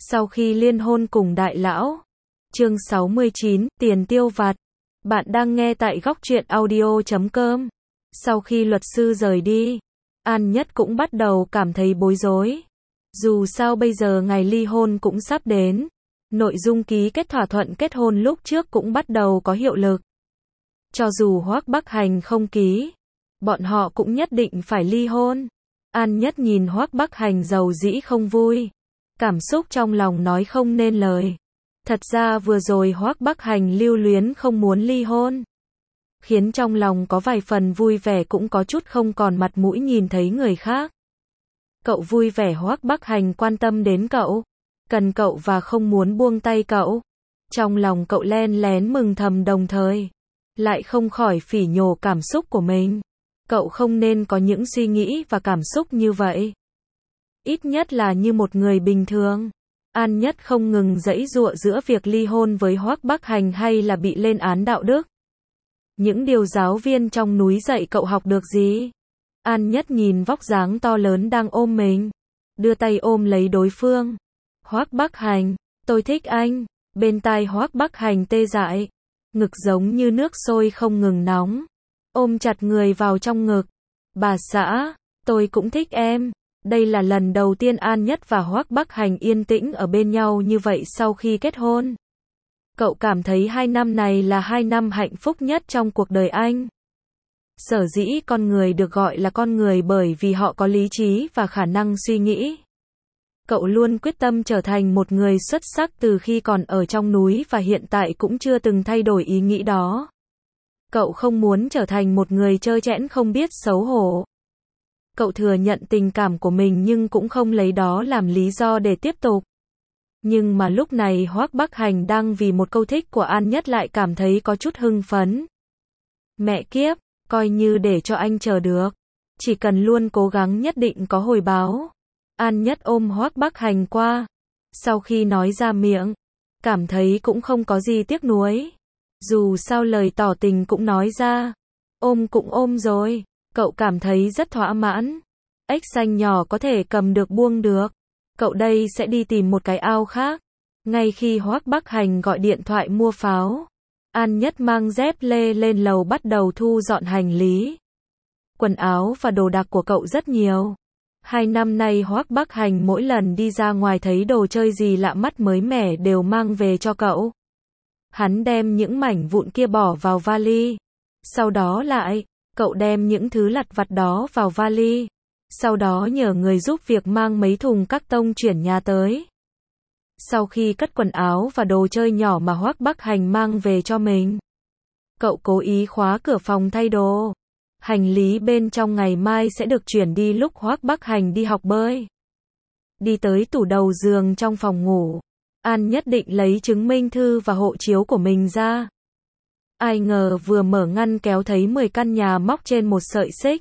Sau khi liên hôn cùng đại lão. Chương 69, tiền tiêu vặt. Bạn đang nghe tại góc truyện audio.com. Sau khi luật sư rời đi, An Nhất cũng bắt đầu cảm thấy bối rối. Dù sao bây giờ ngày ly hôn cũng sắp đến. Nội dung ký kết thỏa thuận kết hôn lúc trước cũng bắt đầu có hiệu lực. Cho dù Hoắc Bắc Hành không ký, bọn họ cũng nhất định phải ly hôn. An Nhất nhìn Hoắc Bắc Hành giàu dĩ không vui. Cảm xúc trong lòng nói không nên lời. Thật ra vừa rồi Hoắc Bắc Hành lưu luyến không muốn ly hôn, khiến trong lòng có vài phần vui vẻ cũng có chút không còn mặt mũi nhìn thấy người khác. Cậu vui vẻ Hoắc Bắc Hành quan tâm đến cậu, cần cậu và không muốn buông tay cậu. Trong lòng cậu len lén mừng thầm đồng thời lại không khỏi phỉ nhổ cảm xúc của mình. Cậu không nên có những suy nghĩ và cảm xúc như vậy. Ít nhất là như một người bình thường. An Nhất không ngừng giãy giụa giữa việc ly hôn với Hoắc Bắc Hành hay là bị lên án đạo đức. Những điều giáo viên trong núi dạy cậu học được gì? An Nhất nhìn vóc dáng to lớn đang ôm mình, đưa tay ôm lấy đối phương. Hoắc Bắc Hành, tôi thích anh. Bên tai Hoắc Bắc Hành tê dại, ngực giống như nước sôi không ngừng nóng, ôm chặt người vào trong ngực. Bà xã, tôi cũng thích em. Đây là lần đầu tiên An Nhất và Hoắc Bắc Hành yên tĩnh ở bên nhau như vậy sau khi kết hôn. Cậu cảm thấy 2 năm này là 2 năm hạnh phúc nhất trong cuộc đời anh. Sở dĩ con người được gọi là con người bởi vì họ có lý trí và khả năng suy nghĩ. Cậu luôn quyết tâm trở thành một người xuất sắc từ khi còn ở trong núi và hiện tại cũng chưa từng thay đổi ý nghĩ đó. Cậu không muốn trở thành một người trơ trẽn không biết xấu hổ. Cậu thừa nhận tình cảm của mình nhưng cũng không lấy đó làm lý do để tiếp tục. Nhưng mà lúc này Hoắc Bắc Hành đang vì một câu thích của An Nhất lại cảm thấy có chút hưng phấn. Mẹ kiếp, coi như để cho anh chờ được. Chỉ cần luôn cố gắng nhất định có hồi báo. An Nhất ôm Hoắc Bắc Hành qua. Sau khi nói ra miệng, cảm thấy cũng không có gì tiếc nuối. Dù sao lời tỏ tình cũng nói ra. Ôm cũng ôm rồi. Cậu cảm thấy rất thỏa mãn. Ếch xanh nhỏ có thể cầm được buông được. Cậu đây sẽ đi tìm một cái ao khác. Ngay khi Hoắc Bắc Hành gọi điện thoại mua pháo, An Nhất mang dép lê lên lầu bắt đầu thu dọn hành lý. Quần áo và đồ đạc của cậu rất nhiều. 2 năm nay Hoắc Bắc Hành mỗi lần đi ra ngoài thấy đồ chơi gì lạ mắt mới mẻ đều mang về cho cậu. Hắn đem những mảnh vụn kia bỏ vào vali. Sau đó lại, cậu đem những thứ lặt vặt đó vào vali. Sau đó nhờ người giúp việc mang mấy thùng các tông chuyển nhà tới. Sau khi cất quần áo và đồ chơi nhỏ mà Hoắc Bắc Hành mang về cho mình, cậu cố ý khóa cửa phòng thay đồ. Hành lý bên trong ngày mai sẽ được chuyển đi lúc Hoắc Bắc Hành đi học bơi. Đi tới tủ đầu giường trong phòng ngủ, An Nhất định lấy chứng minh thư và hộ chiếu của mình ra. Ai ngờ vừa mở ngăn kéo thấy 10 căn nhà móc trên một sợi xích.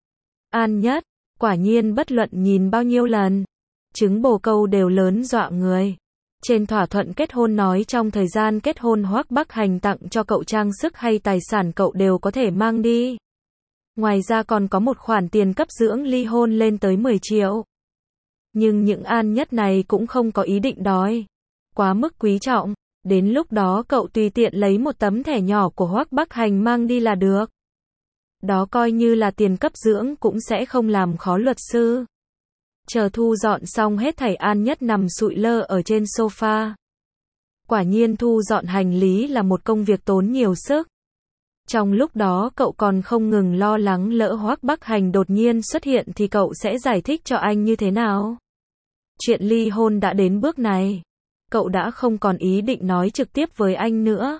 An Nhất, quả nhiên bất luận nhìn bao nhiêu lần, trứng bồ câu đều lớn dọa người. Trên thỏa thuận kết hôn nói trong thời gian kết hôn Hoắc Bắc Hành tặng cho cậu trang sức hay tài sản cậu đều có thể mang đi. Ngoài ra còn có một khoản tiền cấp dưỡng ly hôn lên tới 10 triệu. Nhưng những An Nhất này cũng không có ý định đòi. Quá mức quý trọng. Đến lúc đó cậu tùy tiện lấy một tấm thẻ nhỏ của Hoắc Bắc Hành mang đi là được. Đó coi như là tiền cấp dưỡng cũng sẽ không làm khó luật sư. Chờ thu dọn xong hết thảy An Nhất nằm sụi lơ ở trên sofa. Quả nhiên thu dọn hành lý là một công việc tốn nhiều sức. Trong lúc đó cậu còn không ngừng lo lắng lỡ Hoắc Bắc Hành đột nhiên xuất hiện thì cậu sẽ giải thích cho anh như thế nào. Chuyện ly hôn đã đến bước này. Cậu đã không còn ý định nói trực tiếp với anh nữa.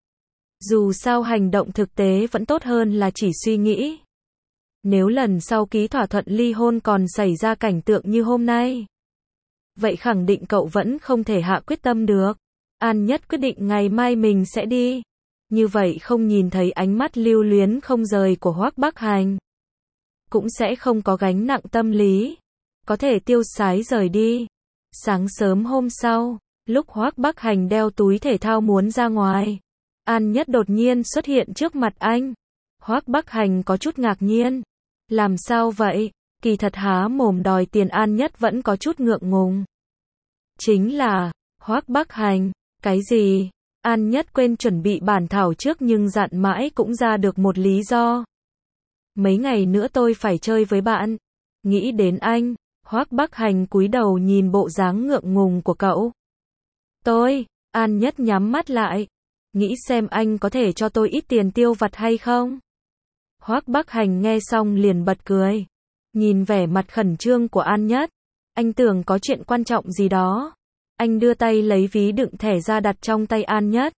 Dù sao hành động thực tế vẫn tốt hơn là chỉ suy nghĩ. Nếu lần sau ký thỏa thuận ly hôn còn xảy ra cảnh tượng như hôm nay, vậy khẳng định cậu vẫn không thể hạ quyết tâm được. An Nhất quyết định ngày mai mình sẽ đi. Như vậy không nhìn thấy ánh mắt lưu luyến không rời của Hoắc Bắc Hành, cũng sẽ không có gánh nặng tâm lý, có thể tiêu sái rời đi. Sáng sớm hôm sau, lúc Hoắc Bắc Hành đeo túi thể thao muốn ra ngoài, An Nhất đột nhiên xuất hiện trước mặt anh. Hoắc Bắc Hành có chút ngạc nhiên. Làm sao vậy? Kỳ thật há mồm đòi tiền An Nhất vẫn có chút ngượng ngùng. Chính là, Hoắc Bắc Hành. Cái gì? An Nhất quên chuẩn bị bản thảo trước nhưng dặn mãi cũng ra được một lý do. Mấy ngày nữa tôi phải chơi với bạn. Nghĩ đến anh, Hoắc Bắc Hành cúi đầu nhìn bộ dáng ngượng ngùng của cậu. An Nhất nhắm mắt lại. Nghĩ xem anh có thể cho tôi ít tiền tiêu vặt hay không? Hoắc Bắc Hành nghe xong liền bật cười. Nhìn vẻ mặt khẩn trương của An Nhất. Anh tưởng có chuyện quan trọng gì đó. Anh đưa tay lấy ví đựng thẻ ra đặt trong tay An Nhất.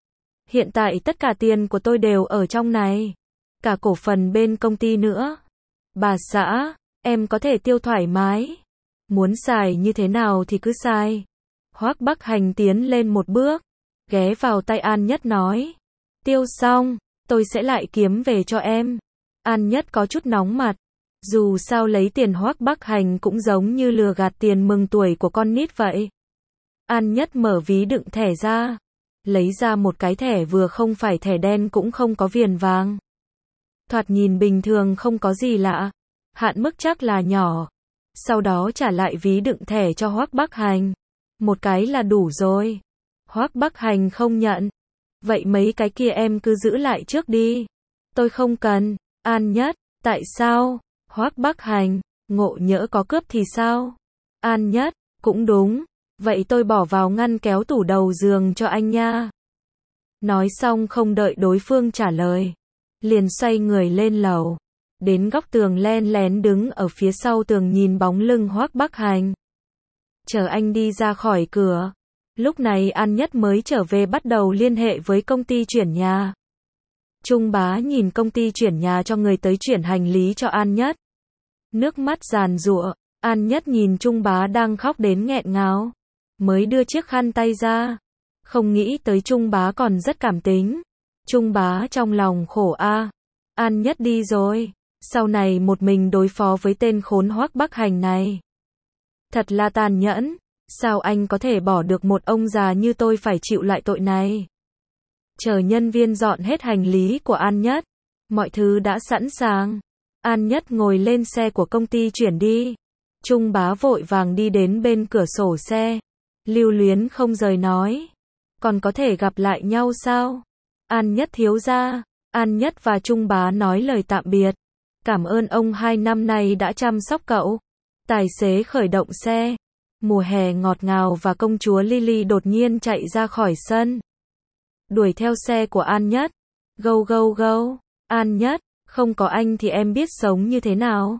Hiện tại tất cả tiền của tôi đều ở trong này. Cả cổ phần bên công ty nữa. Bà xã, em có thể tiêu thoải mái. Muốn xài như thế nào thì cứ xài. Hoắc Bắc Hành tiến lên một bước. Ghé vào tay An Nhất nói. Tiêu xong, tôi sẽ lại kiếm về cho em. An Nhất có chút nóng mặt. Dù sao lấy tiền Hoắc Bắc Hành cũng giống như lừa gạt tiền mừng tuổi của con nít vậy. An Nhất mở ví đựng thẻ ra. Lấy ra một cái thẻ vừa không phải thẻ đen cũng không có viền vàng. Thoạt nhìn bình thường không có gì lạ. Hạn mức chắc là nhỏ. Sau đó trả lại ví đựng thẻ cho Hoắc Bắc Hành. Một cái là đủ rồi. Hoắc Bắc Hành không nhận. Vậy mấy cái kia em cứ giữ lại trước đi. Tôi không cần. An Nhất, tại sao? Hoắc Bắc Hành, ngộ nhỡ có cướp thì sao? An Nhất, cũng đúng. Vậy tôi bỏ vào ngăn kéo tủ đầu giường cho anh nha. Nói xong không đợi đối phương trả lời. Liền xoay người lên lầu. Đến góc tường len lén đứng ở phía sau tường nhìn bóng lưng Hoắc Bắc Hành. Chờ anh đi ra khỏi cửa. Lúc này An Nhất mới trở về bắt đầu liên hệ với công ty chuyển nhà. Trung Bá nhìn công ty chuyển nhà cho người tới chuyển hành lý cho An Nhất. Nước mắt giàn giụa, An Nhất nhìn Trung Bá đang khóc đến nghẹn ngào. Mới đưa chiếc khăn tay ra. Không nghĩ tới Trung Bá còn rất cảm tính. Trung Bá trong lòng khổ a. An Nhất đi rồi. Sau này một mình đối phó với tên khốn Hoắc Bắc Hành này. Thật là tàn nhẫn. Sao anh có thể bỏ được một ông già như tôi phải chịu lại tội này? Chờ nhân viên dọn hết hành lý của An Nhất. Mọi thứ đã sẵn sàng. An Nhất ngồi lên xe của công ty chuyển đi. Trung Bá vội vàng đi đến bên cửa sổ xe. Lưu luyến không rời nói. Còn có thể gặp lại nhau sao? An Nhất thiếu gia. An Nhất và Trung Bá nói lời tạm biệt. Cảm ơn ông 2 năm nay đã chăm sóc cậu. Tài xế khởi động xe. Mùa hè ngọt ngào và công chúa Lily đột nhiên chạy ra khỏi sân. Đuổi theo xe của An Nhất. Gâu gâu gâu. An Nhất, không có anh thì em biết sống như thế nào?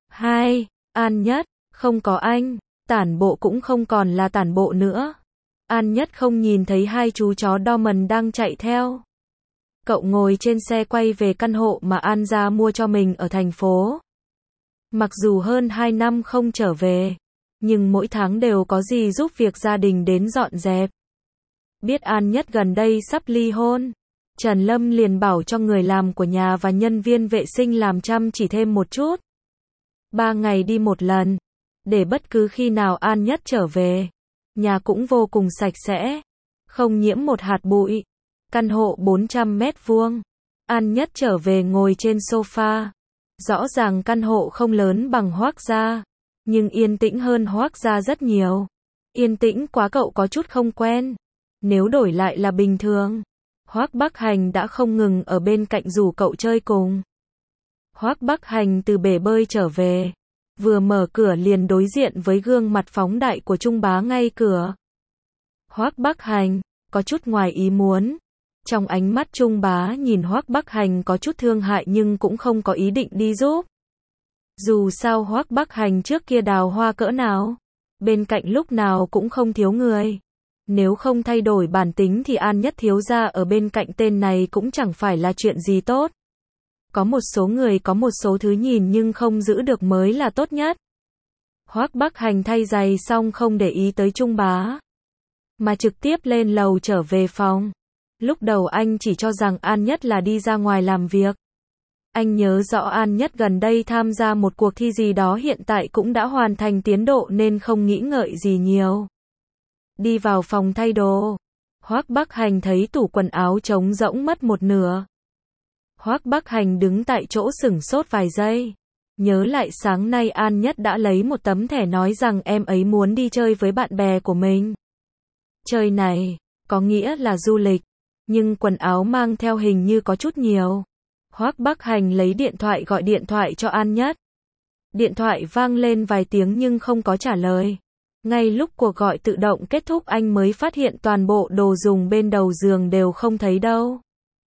An Nhất, không có anh, tản bộ cũng không còn là tản bộ nữa. An Nhất không nhìn thấy hai chú chó Doberman đang chạy theo. Cậu ngồi trên xe quay về căn hộ mà An gia mua cho mình ở thành phố. Mặc dù hơn 2 năm không trở về, nhưng mỗi tháng đều có gì giúp việc gia đình đến dọn dẹp. Biết An Nhất gần đây sắp ly hôn, Trần Lâm liền bảo cho người làm của nhà và nhân viên vệ sinh làm chăm chỉ thêm một chút. 3 ngày đi một lần, để bất cứ khi nào An Nhất trở về, nhà cũng vô cùng sạch sẽ, không nhiễm một hạt bụi. Căn hộ 400 mét vuông. An Nhất trở về ngồi trên sofa. Rõ ràng căn hộ không lớn bằng Hoắc gia, nhưng yên tĩnh hơn Hoắc gia rất nhiều. Yên tĩnh quá cậu có chút không quen. Nếu đổi lại là bình thường, Hoắc Bắc Hành đã không ngừng ở bên cạnh rủ cậu chơi cùng. Hoắc Bắc Hành từ bể bơi trở về, vừa mở cửa liền đối diện với gương mặt phóng đại của Trung Bá ngay cửa. Hoắc Bắc Hành có chút ngoài ý muốn. Trong ánh mắt Trung Bá nhìn Hoắc Bắc Hành có chút thương hại nhưng cũng không có ý định đi giúp. Dù sao Hoắc Bắc Hành trước kia đào hoa cỡ nào, bên cạnh lúc nào cũng không thiếu người. Nếu không thay đổi bản tính thì An Nhất thiếu gia ở bên cạnh tên này cũng chẳng phải là chuyện gì tốt. Có một số người có một số thứ nhìn nhưng không giữ được mới là tốt nhất. Hoắc Bắc Hành thay giày xong không để ý tới Trung Bá, mà trực tiếp lên lầu trở về phòng. Lúc đầu anh chỉ cho rằng An Nhất là đi ra ngoài làm việc. Anh nhớ rõ An Nhất gần đây tham gia một cuộc thi gì đó hiện tại cũng đã hoàn thành tiến độ nên không nghĩ ngợi gì nhiều. Đi vào phòng thay đồ. Hoắc Bắc Hành thấy tủ quần áo trống rỗng mất một nửa. Hoắc Bắc Hành đứng tại chỗ sửng sốt vài giây. Nhớ lại sáng nay An Nhất đã lấy một tấm thẻ nói rằng em ấy muốn đi chơi với bạn bè của mình. Chơi này, có nghĩa là du lịch, nhưng quần áo mang theo hình như có chút nhiều. Hoắc Bắc Hành lấy điện thoại gọi điện thoại cho An Nhất. Điện thoại vang lên vài tiếng nhưng không có trả lời. Ngay lúc cuộc gọi tự động kết thúc anh mới phát hiện toàn bộ đồ dùng bên đầu giường đều không thấy đâu.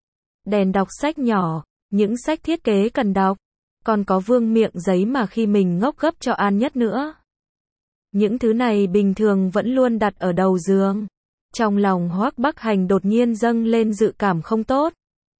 Đèn đọc sách nhỏ, những sách thiết kế cần đọc, còn có vương miện giấy mà khi mình ngốc gấp cho An Nhất nữa. Những thứ này bình thường vẫn luôn đặt ở đầu giường. Trong lòng Hoắc Bắc Hành đột nhiên dâng lên dự cảm không tốt.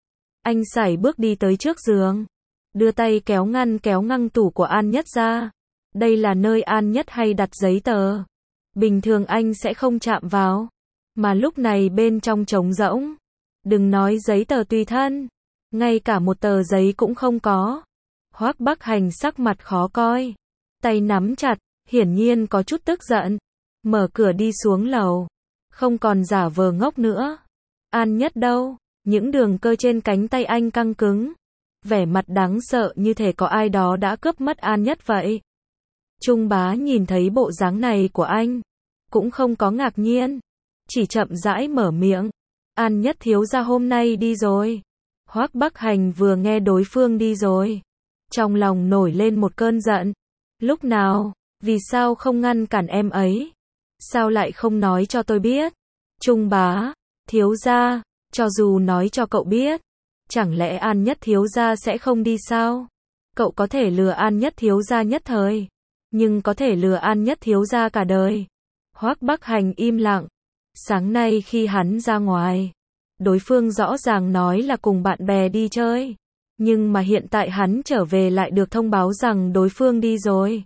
Anh sải bước đi tới trước giường, đưa tay kéo ngăn tủ của An Nhất ra. Đây là nơi An Nhất hay đặt giấy tờ. Bình thường anh sẽ không chạm vào, mà lúc này bên trong trống rỗng. Đừng nói giấy tờ tùy thân, ngay cả một tờ giấy cũng không có. Hoắc Bắc Hành sắc mặt khó coi, tay nắm chặt, hiển nhiên có chút tức giận. Mở cửa đi xuống lầu, không còn giả vờ ngốc nữa. An Nhất đâu? Những đường cơ trên cánh tay anh căng cứng, vẻ mặt đáng sợ như thể có ai đó đã cướp mất An Nhất vậy. Trung Bá nhìn thấy bộ dáng này của anh, cũng không có ngạc nhiên, chỉ chậm rãi mở miệng. An Nhất thiếu gia hôm nay đi rồi. Hoắc Bắc Hành vừa nghe đối phương đi rồi, trong lòng nổi lên một cơn giận. Lúc nào? Vì sao không ngăn cản em ấy? Sao lại không nói cho tôi biết? Trung Bá, thiếu gia, cho dù nói cho cậu biết, chẳng lẽ An Nhất thiếu gia sẽ không đi sao? Cậu có thể lừa An Nhất thiếu gia nhất thời, nhưng có thể lừa An Nhất thiếu gia cả đời. Hoắc Bắc Hành im lặng. Sáng nay khi hắn ra ngoài, đối phương rõ ràng nói là cùng bạn bè đi chơi, nhưng mà hiện tại hắn trở về lại được thông báo rằng đối phương đi rồi.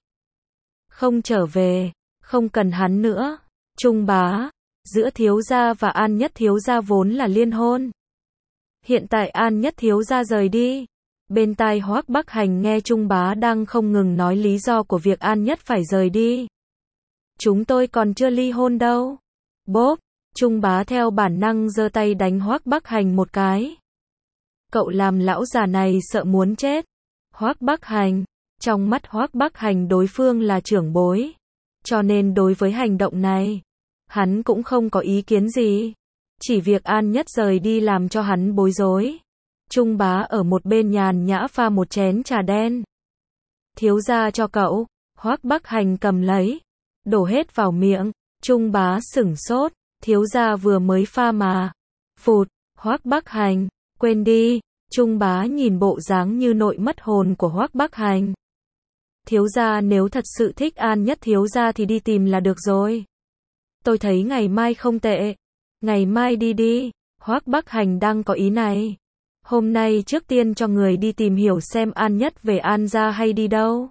Không trở về, không cần hắn nữa. Trung Bá, giữa thiếu gia và An Nhất thiếu gia vốn là liên hôn. Hiện tại An Nhất thiếu gia rời đi. Bên tai Hoắc Bắc Hành nghe Trung Bá đang không ngừng nói lý do của việc An Nhất phải rời đi. Chúng tôi còn chưa ly hôn đâu. Bốp, Trung Bá theo bản năng giơ tay đánh Hoắc Bắc Hành một cái. Cậu làm lão già này sợ muốn chết. Hoắc Bắc Hành, trong mắt Hoắc Bắc Hành đối phương là trưởng bối, cho nên đối với hành động này, hắn cũng không có ý kiến gì. Chỉ việc An Nhất rời đi làm cho hắn bối rối. Trung Bá ở một bên nhàn nhã pha một chén trà đen. Thiếu gia cho cậu. Hoắc Bắc Hành cầm lấy, đổ hết vào miệng. Trung Bá sửng sốt, thiếu gia vừa mới pha mà. Phụt, Hoắc Bắc Hành, quên đi. Trung Bá nhìn bộ dáng như nội mất hồn của Hoắc Bắc Hành. Thiếu gia nếu thật sự thích An Nhất thiếu gia thì đi tìm là được rồi. Tôi thấy ngày mai không tệ. Ngày mai đi đi. Hoắc Bắc Hành đang có ý này. Hôm nay trước tiên cho người đi tìm hiểu xem An Nhất về An gia hay đi đâu.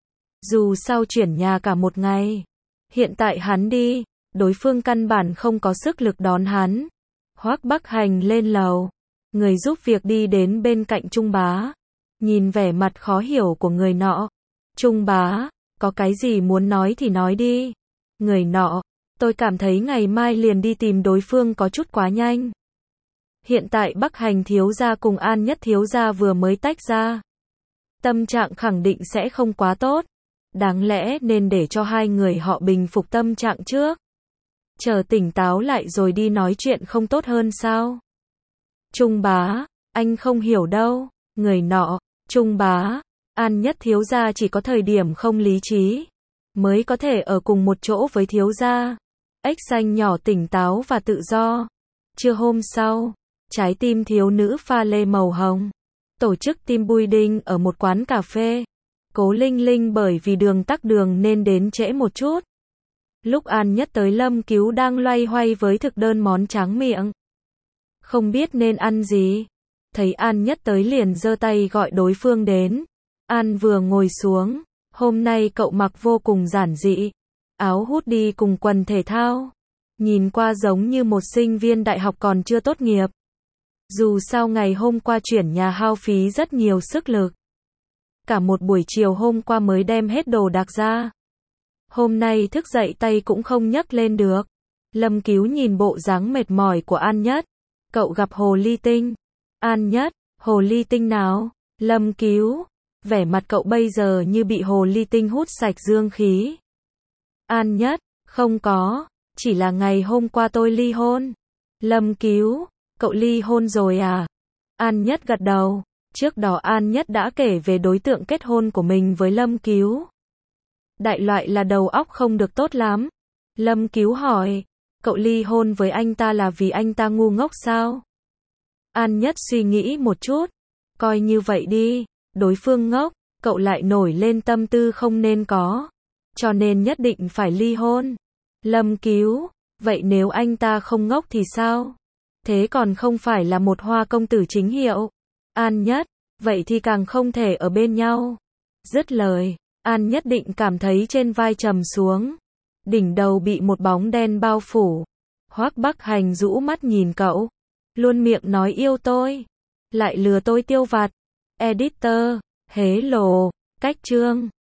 Dù sao chuyển nhà cả một ngày. Hiện tại hắn đi, đối phương căn bản không có sức lực đón hắn. Hoắc Bắc Hành lên lầu. Người giúp việc đi đến bên cạnh Trung Bá. Nhìn vẻ mặt khó hiểu của người nọ. Trung Bá, có cái gì muốn nói thì nói đi. Người nọ, tôi cảm thấy ngày mai liền đi tìm đối phương có chút quá nhanh. Hiện tại Bắc Hành thiếu gia cùng An Nhất thiếu gia vừa mới tách ra. Tâm trạng khẳng định sẽ không quá tốt. Đáng lẽ nên để cho hai người họ bình phục tâm trạng trước. Chờ tỉnh táo lại rồi đi nói chuyện không tốt hơn sao? Trung Bá, anh không hiểu đâu. Người nọ, Trung Bá, An Nhất thiếu gia chỉ có thời điểm không lý trí mới có thể ở cùng một chỗ với thiếu gia. Ếch xanh nhỏ tỉnh táo và tự do. Trưa hôm sau, trái tim thiếu nữ pha lê màu hồng tổ chức team building ở một quán cà phê. Cố Linh Linh bởi vì đường tắc đường nên đến trễ một chút. Lúc An Nhất tới, Lâm Cứu đang loay hoay với thực đơn món tráng miệng, không biết nên ăn gì. Thấy An Nhất tới liền giơ tay gọi đối phương đến. An vừa ngồi xuống, hôm nay cậu mặc vô cùng giản dị, áo hoodie cùng quần thể thao, nhìn qua giống như một sinh viên đại học còn chưa tốt nghiệp. Dù sao ngày hôm qua chuyển nhà hao phí rất nhiều sức lực. Cả một buổi chiều hôm qua mới đem hết đồ đạc ra. Hôm nay thức dậy tay cũng không nhấc lên được. Lâm Cứu nhìn bộ dáng mệt mỏi của An Nhất. Cậu gặp hồ ly tinh. An Nhất, hồ ly tinh nào? Lâm Cứu, Vẻ mặt cậu bây giờ như bị hồ ly tinh hút sạch dương khí. An Nhất, không có, chỉ là ngày hôm qua tôi ly hôn. Lâm Cứu, cậu ly hôn rồi à? An Nhất gật đầu, trước đó An Nhất đã kể về đối tượng kết hôn của mình với Lâm Cứu. Đại loại là đầu óc không được tốt lắm. Lâm Cứu hỏi, cậu ly hôn với anh ta là vì anh ta ngu ngốc sao? An Nhất suy nghĩ một chút, coi như vậy đi, đối phương ngốc, cậu lại nổi lên tâm tư không nên có, cho nên nhất định phải ly hôn. Lâm Cứu, vậy nếu anh ta không ngốc thì sao? Thế còn không phải là một hoa công tử chính hiệu. An Nhất, vậy thì càng không thể ở bên nhau. Dứt lời, An Nhất định cảm thấy trên vai trầm xuống, đỉnh đầu bị một bóng đen bao phủ. Hoắc Bắc Hành rũ mắt nhìn cậu, luôn miệng nói yêu tôi, lại lừa tôi tiêu vặt. Editor, hế lộ, cách chương.